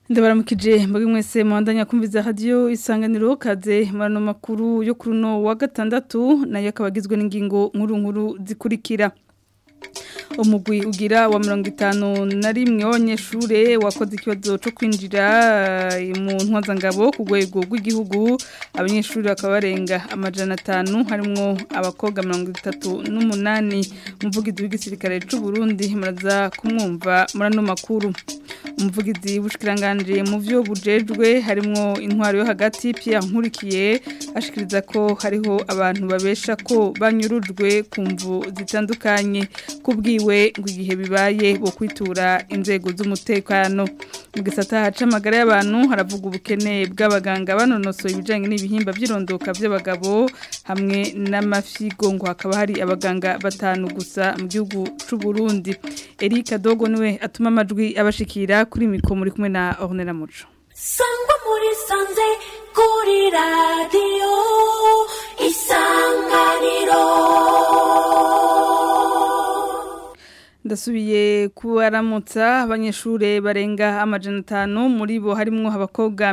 Ndabaramukije mbagi mwese mwandanya kumviza radio isanganiro kaze marano makuru yo kuruno wa gatandatu nayo akabagizwe n'ingingo nkuru zikurikira. Umugwi ugira wa 51 w'abanyeshure wakoze ikibazo cyo kwinjira mu ntwazangabo ku rwego rw'igihugu abanyeshure bakabarenga amajana 5 harimo abakobwa 38 umuvugizi w'igisirikare cy'u Burundi muraza kumwumva murano makuru. Umuvugizi w'ubushikiranganje mu vyo bujejwe harimo intwaro yo hagati Pierre Nkurikiye ashikiriza ko hariho abantu babesha ko banyurujwe kumvu zitandukanye kubwiwe ngo igihe bibaye bo kwitura inzego z'umutekano. Mu gisata c'amagara y'abantu haravuga ubukene bw'abaganga banonosoye ibijanye n'ibihimba by'irondoka by'abagabo hamwe n'amafigo ngo hakaba hari abaganga 5 gusa mu gihugu c'u Burundi. Eric Dogo niwe atuma amajwi abashikira kuri mikro muri kumwe na Ornella Muco. Sangwa muri sanze kuri radio Isanganiro. Ndasubiye kubaramutsa abanyeshure barenga amajana 5 muri bo harimo abakobwa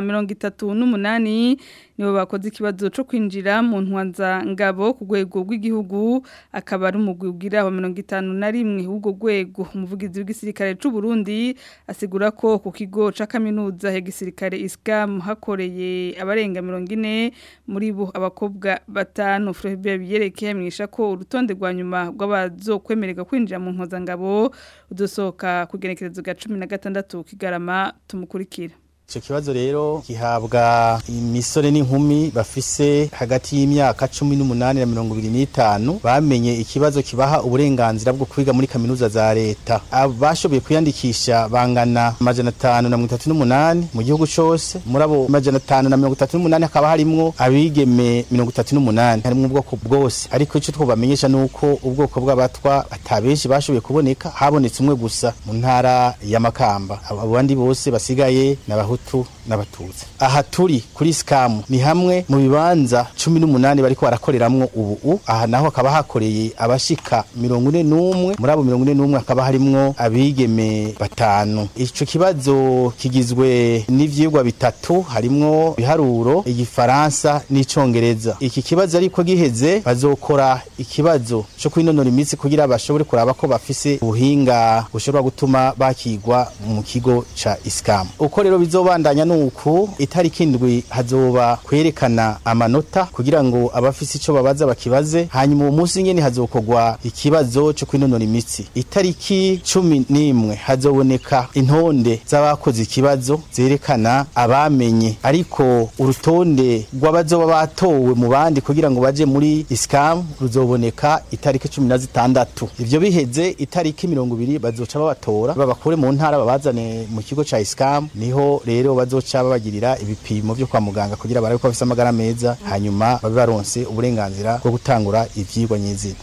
38 nibo bakoze ikibazo cyo kwinjira mu ntwanza ngabo ku rwego rw'igihugu akaba ari umugwi ugira wa 51 ubwo rwego. Umuvugizi w'igisirikare cy'u Burundi asigura ko ku kigo ca kaminuza ya gisirikare ISCAM hakoreye abarenga 40 muri bo abakobwa 5. Frebe biyerekeye mwisha ko urutonde rwa nyuma rw'abazokwemererwa kwinjira mu ntwanza ngabo udosoka kugenekerezo ga 16 Kigarama tumukurikira. Ico kibazo rero gihabwa imisore n'inkumi bafise hagati y'imyaka 18 na 25 bamenye ikibazo kibaha uburenganzira bwo kwiga muri kaminuza za leta. Abashoboye kwiyandikisha bangana amajana 538 mu gihugu cyose. Muri abo amajana 538 hakaba harimwo abigeme 38 harimwo ubwoko bwose. Ariko ico twobamenyesha nuko ubwoko bw'abatwa atabeshi bashoboye kuboneka habonetse umwe gusa mu ntara ya Makamba. Abandi bose basigaye n'abahutu n'abatutsi. Aha turi kuri SCAM ni hamwe mu bibanza 18 bariko barakoreramwo ubu. Aha naho akaba hakoreye abashika 41 muri abo 41 akaba harimwo abigeme 5. Ico kibazo kigizwe n'ivyigwa bitatu harimwo biharuro, igifaransa n'icongereza. Iki kibazo ariko giheze bazokora ikibazo cyo kwinonora imitsi kugira bashobore kuraba ko bafise ubuhinga bushobora gutuma bakigwa mu kigo ca SCAM. Uko rero bizobandanya nuko itariki indwi hazoba kwerekana amanota kugira ngo abafise ico babaza bakibaze, hanyuma umunsi nyene hazokogwa ikibazo cyo kwinonora imitsi. Itariki 11 hazoboneka intonde z'abakoze ikibazo zerekana abamenye, ariko urutonde rw'abazoba batowe mu bandi kugira ngo baje muri SCAM ruzoboneka itariki 16. Ivyo biheze itariki 20 bazoca babatora babakure mu ntara babazane mu kigo ca SCAM, niho rero bazoca babagirira ibipimo byo kwa muganga kugira barabe ko bafise amagara meza, hanyuma babe baronse uburenganzira bwo gutangura ivyigwa nyizina.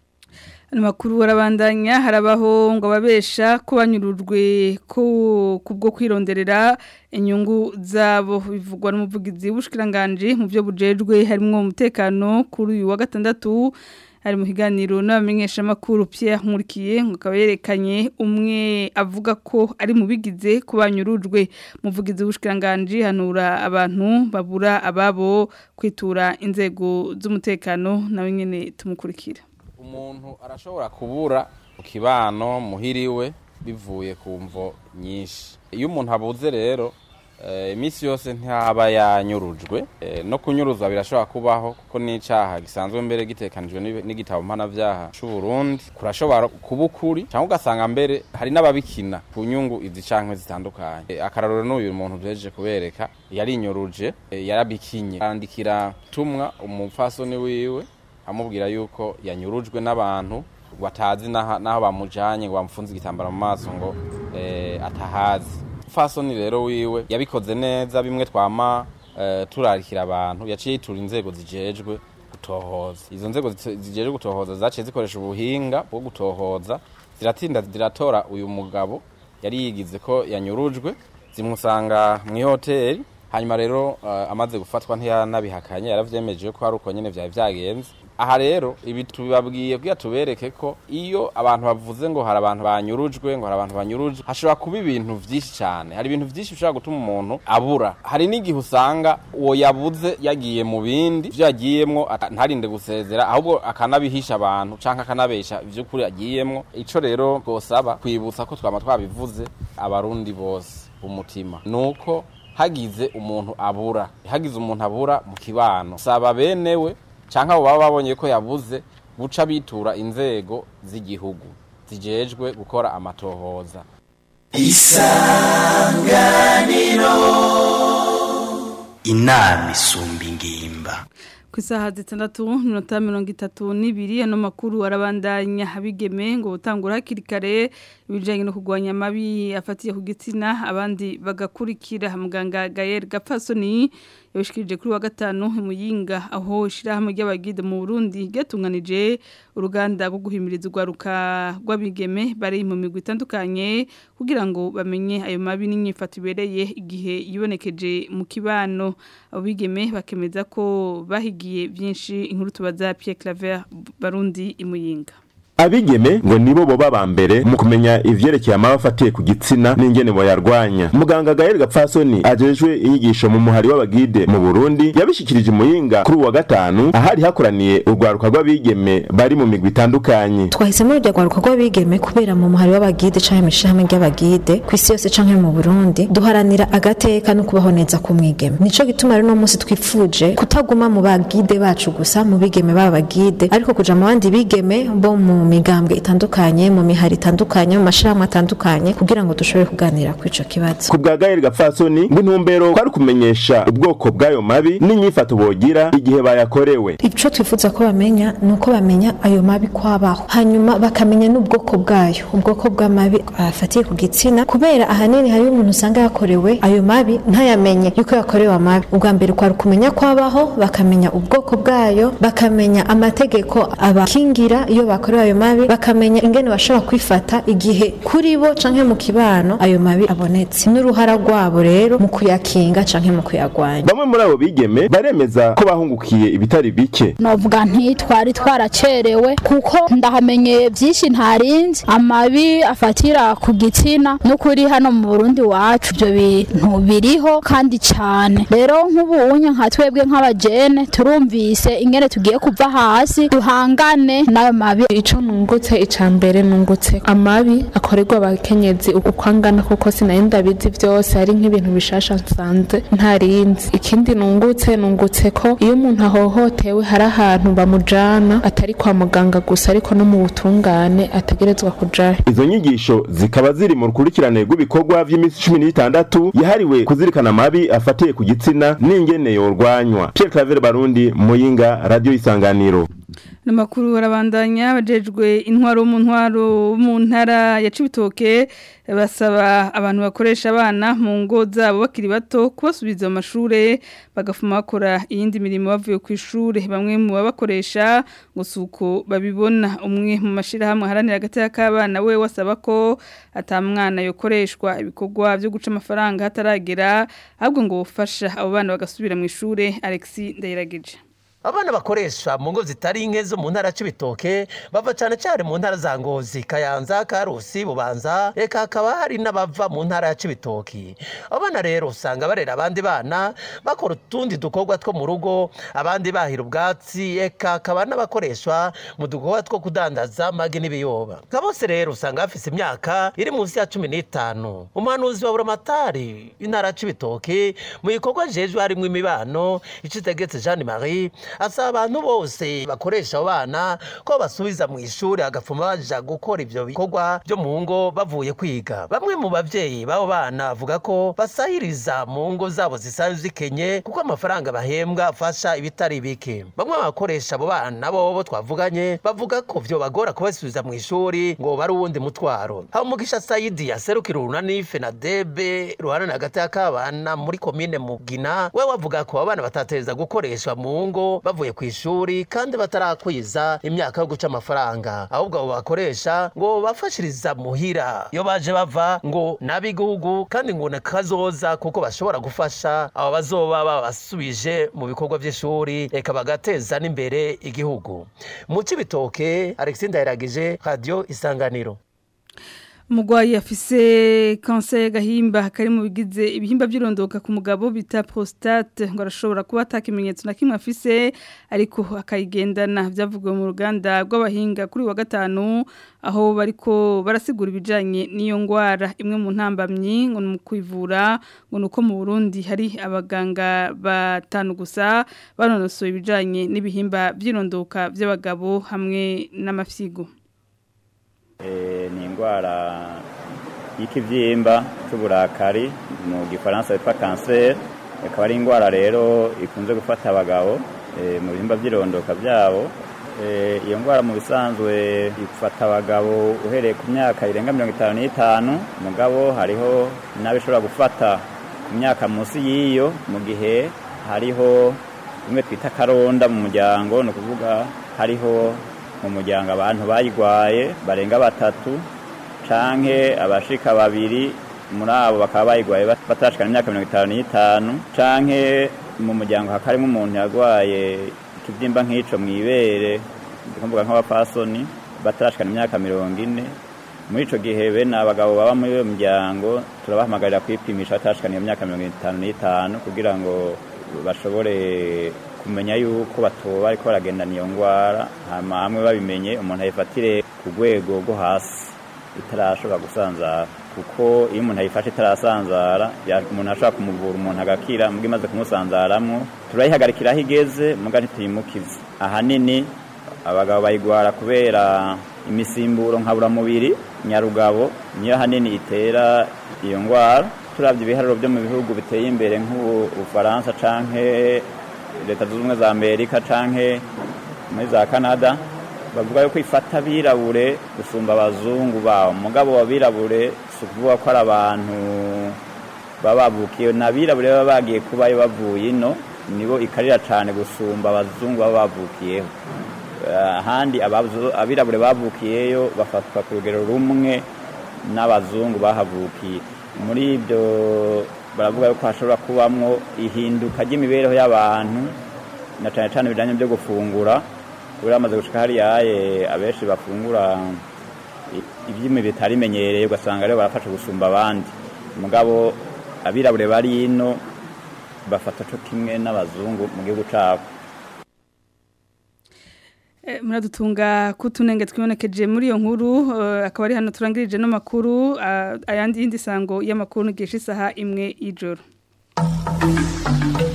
Amakuru warabandanya harabaho ngo babesha ko banyurujwe kubwo kwironderera inyungu zabo. Bivugwa n'umuvugizi w'ubushikiranganje mu byo bujejwe harimo umutekano kuri uyu wa gatandatu. Hari mu higaniro n'abamenyesha makuru Pierre Nkurikiye ngo yerekanye umwe avuga ko ari mu bigize kubanyurujwe. Muvugizi w'ubushikiranganje hanura abantu babura ababo kwitura inzego z'umutekano nawe nyene tumukurikira. Umuntu arashobora kubura ukibano muhiriwe bivuye ku mvo nyinshi. Iyo umuntu abuze rero imisi yose ntaba yanyurujwe, no kunyuruzwa birashobora kubaho kuko n'icaha gisanzwe mbere gitekanijwe n'igitabo mpanavyaha c'u Burundi. Kurashobora kuba ukuri cyangwa ugasanga mbere hari n'ababikina ku nyungu izi cankwe zitandukanye. Akararuro n'uyu muntu duhejeje kubereka yarinyuruje, yarabikinye, andikira tumwa umupfasoni wiwe amubwira yuko yanyurujwe n'abantu batazi naho bamujanye ngo bamfunze igitambara mu maso ngo atahazi. Fasoni rero wiwe yabikoze neza, bimwe twama turarikira abantu, yaciye yitura inzego zijejwe gutohoza. Izo nzego zijejwe gutohoza zaciye zikoresha ubuhinga bwo gutohoza, ziratinda ziratora uyu mugabo yari yigize ko yanyurujwe, zimusanga mu hoteli hanyuma rero amaze gufatwa ntiyanabihakanye yaravyemeje ko ari uko nyene vyari vyagenze. Aha rero ibi tubabwiye kugira tubereke ko iyo abantu bavuze ngo hari abantu banyurujwe ngo hari abantu banyuruje hashobora kuba ibintu vyinshi cyane. Hari ibintu vyinshi bishobora gutuma umuntu abura. Hari n'igihe usanga uwo yabuze yagiye mu bindi ivyo yagiyemwo ntarinde gusezera ahubwo akanabihisha abantu canke akanabesha ivyo kuri yagiyemwo. Ico rero gosaba kwibutsa ko twama twabivuze abarundi bose umutima nuko hagize umuntu abura mu kibano saba benewe canke abo baba babonye ko yabuze buca bitura inzego z'igihugu zijejwe gukora amatohoza. Isanganiro inama isumba ingimba. Kusaha 6:32 ano makuru arabandanya abigeme ngo utangura hakiri kare ibijanye no kugwanya mabi afatiye ku gitsina abandi bagakurikira. Muganga Gaël Gapfasoni yabishikirije kuri wa gatanu Muyinga aho ishirahamwe ry'abagide mu Burundi ryatunganije uruganda rwo guhimiriza urwaruka rw'abigeme bari mu migwi itandukanye kugira ngo bamenye ayo mabi n'inyifato ibereye igihe yibonekeje mu kibano. Abo bigeme bakemeza ko bahigiye byinshi inkuru tubaza Pierre Claver Barundi Imuyinga. Abigeme ngo nibo boba bambere mu kumenya ivyerekeye amabafatiye ku gitsina n'ingene boyarwanya. Muganga Gaël Gapfasoni ajejwe inyigisho mu muhari w'abagide mu Burundi yabishikirije Muyinga kuri wa gatanu ahari hakoraniye urwaruka rw'abigeme bari mu migwi itandukanye. Twahisemo urwo rwaruka rw'abigeme kubera mu muhari w'abagide canke mishahame ry'abagide kw'isi yose canke mu Burundi duharanira agateka no kubaho neza ku mwigeme. Nico gituma rero no munsi twifuje kutaguma mu bagide bacu gusa mu bigeme b'abagide ariko kuja mu bandi bigeme bo mu migambwe itandukanye mu mihari itandukanye mu mashirahamwe atandukanye kugira ngo dushobore kuganira ku ico kibazo. Ku bwa Gaël Gapfasoni ngo intumbero kwari kumenyesha ubwoko bw'ayo mabi n'inyifato bogira igihe bayakorewe. Ico twifuza ko bamenya nuko bamenya ayo mabi kwabaho hanyuma bakamenya n'ubwoko bwayo ubwoko bw'amabi afatiye ku gitsina kubera ahanini hari umuntu usanga yakorewe ayo mabi ntayamenye yuko yakorewe amabi. Ubwa mbere kwari kumenya kwabaho bakamenya ubwoko bwayo bakamenya amategeko abakingira iyo bakorewe ayo mabi bakamenya ingene bashobora kwifata igihe kuri bo canke mu kibano ayo mabi abonetse n'uruhara rwabo rero mu kuyakinga canke mu kuyagwanya. Bamwe muri abo bigeme baremeza ko bahungukiye ibitari bike. Novuga nti twari twaracerewe kuko ndahamenyeye byinshi ntarinzi amabi afatira ku gitsina no kuri hano mu Burundi wacu byo bintu biriho kandi cyane. Rero nk'ubunye nka twebwe nk'abajene turumvise ingene tugiye kuva hasi duhangane nayo mabi. Ico nungutse icambere nungutse amabi akorerwa abakenyezi ukwangana kuko sinayenda bizi byose ari nk'ibintu bishasha nsanze ntarinzi. Ikindi nungutse ko iyo umuntu ahohotewe hari ahantu bamujana atari kwa muganga gusa ariko no mu butungane ategerezwa kuja. Izo nyigisho zikaba ziri mu rukurikirane rw'ibikorwa vy'imisi 16 yahariwe kuzirikana amabi afatiye ku gitsina n'ingene yorwanywa. Pierre Claver Barundi Muyinga Radio Isanganiro. Namakuru barabandanya bajejwe intwaro mu ntara ya Cibitoke basaba abantu bakoresha abana mu ngo zabo bakiri bato kubasubiza mu mashure bagafuma bakora iyindi mirimo bavuye ku ishure. Bamwe mu babakoresha ngo suko babibona. Umwe mu mashirahamwe haranira agateka k'abana we wasaba ko atamwana yokoreshwa ibikorwa byo guca amafaranga hataragera ahubwo ngo bufasha abo bana bagasubira mu ishure. Alexis Ndayiragije. Abana bakoresha mu ngo zitari nke zo mu ntara Cibitoke bava cyane cyane mu ntara za Ngozi, Kayanza, Karusi, Bubanza, eka hakaba hari n'abava mu ntara ya Cibitoke. Abana rero usanga barera abandi bana bakora utundi dukorwa two mu rugo, abandi bahira ubwatsi, eka hakaba n'abakoreshwa mu dukorwa two kudandaza amagi n'ibiyoba. Kabose rero usanga bafise imyaka iri munsi ya 15. Umuhanuzi wa Buramatari intara Cibitoke mu gikorwa jejwe harimo imibano Icitegetse Jean Marie asaba abantu bose bakoresha abana ko basubiza mu ishuri agafuma baja gukora ivyo bikorwa byo mu ngo bavuye kwiga. Bamwe mu bavyeyi babo bana bavuga ko basahiriza mu ngo zabo zisanzwe zikenye kuko amafaranga bahembwa afasha ibitari bike. Bamwe bakoresha abo bana bo twavuganye bavuga ko vyo bagora kubasubiza mu ishuri ngo bari uwundi mutwaro. Hamugisha Saidi yaserukira urunani FENADEB ruhana hagati y'abana muri komine Mugina we wavuga ko abana batateza gukoreshwa mu ngo babo bavuye ku ishuri kandi batarakwiza imyaka yo guca amafaranga ahubwo abo bakoresha ngo bafashiriza muhira iyo baje bava ngo nabigihugu kandi ngo nakazoza kuko bashobora gufasha abo bazoba babasubije mu bikorwa by'ishuri reka bagateza n'imbere igihugu mu Cibitoke Alexis Ndayiragije Radio Isanganiro. Umugwayi afise cancer gahimba kari mu bigize ibihimba by'irondoka ku mugabo bita prostate ngo arashobora kuba atakimenyetso na kimwe afise ariko akayigendana byavugwe mu ruganda rw'abahinga kuri wa gatanu aho bariko barasigura ibijanye n'iyo ngwara imwe mu ntambamyi ngo mu kwivura ngo nuko mu Burundi hari abaganga batanu gusa banonosoye ibijanye n'ibihimba by'irondoka by'abagabo hamwe n'amafyigo. Ni indwara y'ikivyimba cy'uburakari mu gifaransa yitwa cancer akaba ari indwara rero ikunze gufata abagabo mu bihimba by'irondoka byabo iyo ndwara mu bisanzwe ifata abagabo uhereye ku myaka irenga 55 mugabo hariho n'abishobora gufata ku myaka munsi y'iyo mu gihe hariho bimwe twita karonda mu muryango no kuvuga hariho mu muryango abantu bayigwaye barenga 3 canke abashika 2 muri abo bakaba bayigwaye batashikana imyaka 55 canke mu muryango hakarimo umuntu yagwaye ikibyimba nk'ico mwibere ndikumvuga nk'abapasoni batarashikana imyaka 40 muri ico gihe bene abagabo baba muri uyo muryango turabahamagarira kwipimisha batashikana imyaka 55 kugira ngo bashobore kumenya yuko batoba ariko baragendana iyo ngwara hama hamwe babimenye umuntu ayifatire ku rwego rwo hasi itarashobora gusanzara kuko iyo umuntu ayifashe itarasanzara umuntu ashobora kumuvura umuntu agakira mbwe imaze kumusanzaramwo turayihagarikira aho igeze muga ntituyimukize ahanini abagabo bayigwara kubera imisimburo nkaburamubiri nyarugabo niyo hanini itera iyo ngwara turavye ibiharuro byo mu bihugu biteye imbere nk'Ubufaransa canke Leta Zunze Ubumwe za Amerika canke muri za Canada bavuga yuko ifata abirabure gusumba abazungu bawo mugabo wabirabure sukuvuga ko ari abantu bababukiye nabirabure baba bagiye kubayo bavuye ino nibo ikarira cyane gusumba abazungu baba bavukiyeho ahandi abirabure bavukiyeyo bafatwa ku rugero rumwe n'abazungu bahavukiye muri ibyo baravuga ko hashobora kubamwo ihinduka ry'imibereho y'abantu na cyane cyane ibijanye byo gufungura kubera amaze gushika hari yaye abenshi bafungura ibyimi bitarimenyereye ugasanga rero barafasha gusumba abandi mugabo abirabure bari ino bafata cyo kimwe n'abazungu mu gihugu cyabo. Muradutunga kutunenge twibonekeje muri iyo nkuru akaba ari hano turangirije no makuru ayandi yindi sango y'amakuru ngisha isaha imwe y'ijoro.